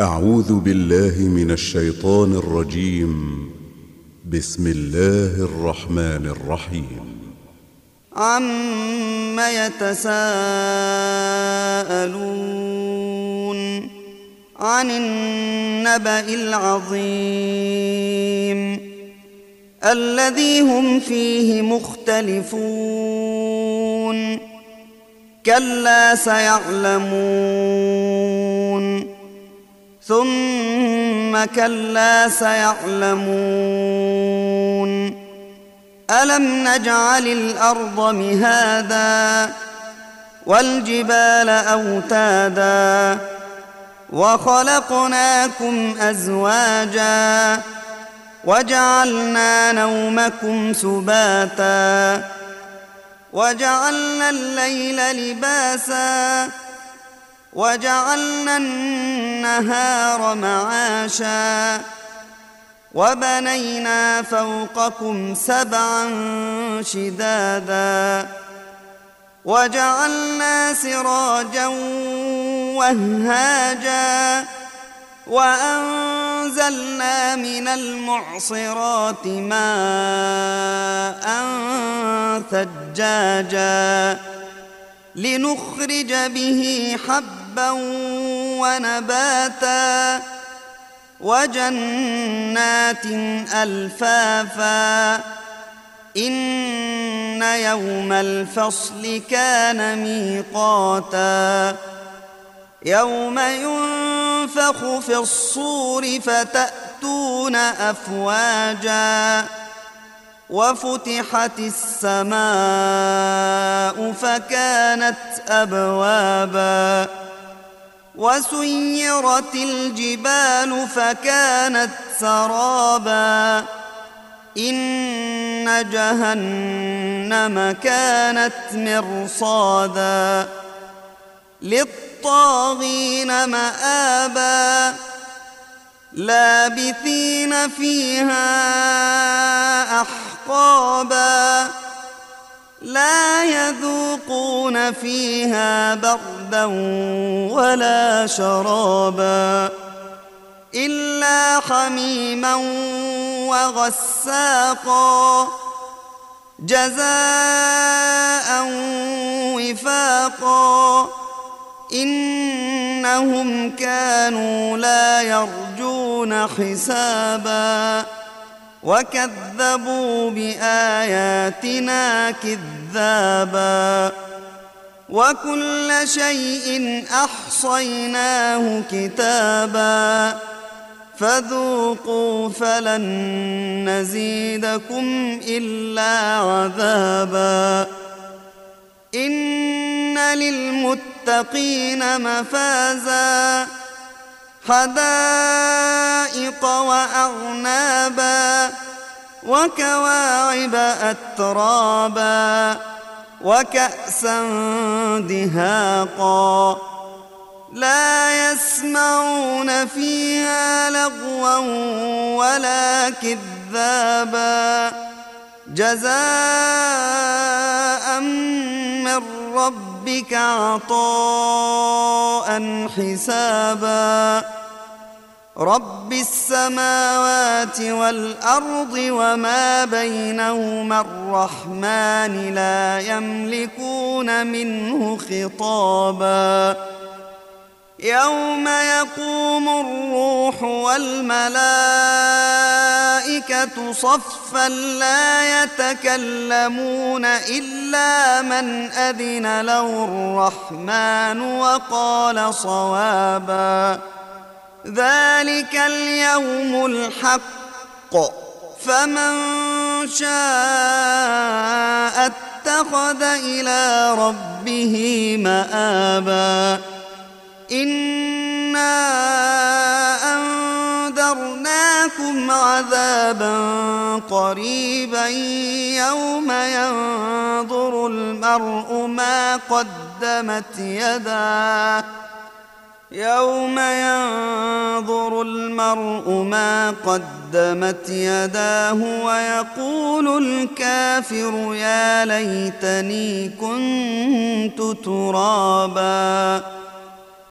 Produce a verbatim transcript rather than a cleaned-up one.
أعوذ بالله من الشيطان الرجيم. بسم الله الرحمن الرحيم. عَمَّ يَتَسَاءَلُونَ عَنِ النَّبَإِ الْعَظِيمِ الَّذِي هُمْ فِيهِ مُخْتَلِفُونَ كَلَّا سَيَعْلَمُونَ ثُمَّ كَلَّا سَيَعْلَمُونَ أَلَمْ نَجْعَلِ الْأَرْضَ مِهَادًا وَالْجِبَالَ أَوْتَادًا وَخَلَقْنَاكُمْ أَزْوَاجًا وَجَعَلْنَا نَوْمَكُمْ سُبَاتًا وَجَعَلْنَا اللَّيْلَ لِبَاسًا وَجَعَلْنَا النَّهَارَ مَعَاشًا وَبَنَيْنَا فَوْقَكُمْ سَبْعًا شِدَادًا وَجَعَلْنَا سِرَاجًا وَهَّاجًا وَأَنزَلْنَا مِنَ الْمُعْصِرَاتِ مَاءً ثَجَّاجًا لِنُخْرِجَ بِهِ حَبًّا وَنَبَاتًا وَجَنَّاتٍ أَلْفَافًا إِنَّ يَوْمَ الْفَصْلِ كَانَ مِيقَاتًا يَوْمَ يُنفَخُ فِي الصُّورِ فَتَأْتُونَ أَفْوَاجًا وَفُتِحَتِ السَّمَاءُ فَكَانَتْ أَبْوَابًا وَسُيِّرَتِ الْجِبَالُ فَكَانَتْ سَرَابًا إِنَّ جَهَنَّمَ كَانَتْ مِرْصَادًا لِلطَّاغِينَ مَآبًا لَابِثِينَ فِيهَا أَحْقَابًا لَا يَذُوقُونَ فِيهَا بَرْدًا وَلَا شَرَابًا إِلَّا حَمِيمًا وَغَسَّاقًا جَزَاءً وِفَاقًا إِنَّهُمْ كَانُوا لَا يَرْجُونَ حِسَابًا وَكَذَّبُوا بِآيَاتِنَا كِذَّابًا وَكُلَّ شَيْءٍ أَحْصَيْنَاهُ كِتَابًا فَذُوقُوا فَلَن نَّزِيدَكُمْ إِلَّا عَذَابًا إِنَّ لِلْمُتَّقِينَ مَفَازًا حَدَائِقَ وَأَعْنَابًا وَكَوَاعِبَ أَتْرَابًا وَكَأْسًا دِهَاقًا لَا يَسْمَعُونَ فِيهَا لَغْوًا وَلَا كِذَّابًا جَزَاءً مِّن رَّبِّكَ عَطَاءً حِسَابًا رَبِّ السَّمَاوَاتِ وَالْأَرْضِ وَمَا بَيْنَهُمَا الرَّحْمَٰنِ لَا يَمْلِكُونَ مِنْهُ خِطَابًا يَوْمَ يَقُومُ الرُّوحُ وَالْمَلَائِكَةُ صَفًّا لَّا يَتَكَلَّمُونَ إِلَّا مَنْ أَذِنَ لَهُ الرَّحْمَٰنُ وَقَالَ صَوَابًا ذَلِكَ الْيَوْمُ الْحَقُّ فَمَن شَاءَ اتَّخَذَ إِلَىٰ رَبِّهِ مَآبًا إِنَّا أَنذَرْنَاكُمْ عَذَابًا قَرِيبًا يَوْمَ يَنظُرُ الْمَرْءُ مَا قَدَّمَتْ يَدَاهُ يَوْمَ يَنظُرُ الْمَرْءُ مَا قَدَّمَتْ يَدَاهُ وَيَقُولُ الْكَافِرُ يَا لَيْتَنِي كُنتُ تُرَابًا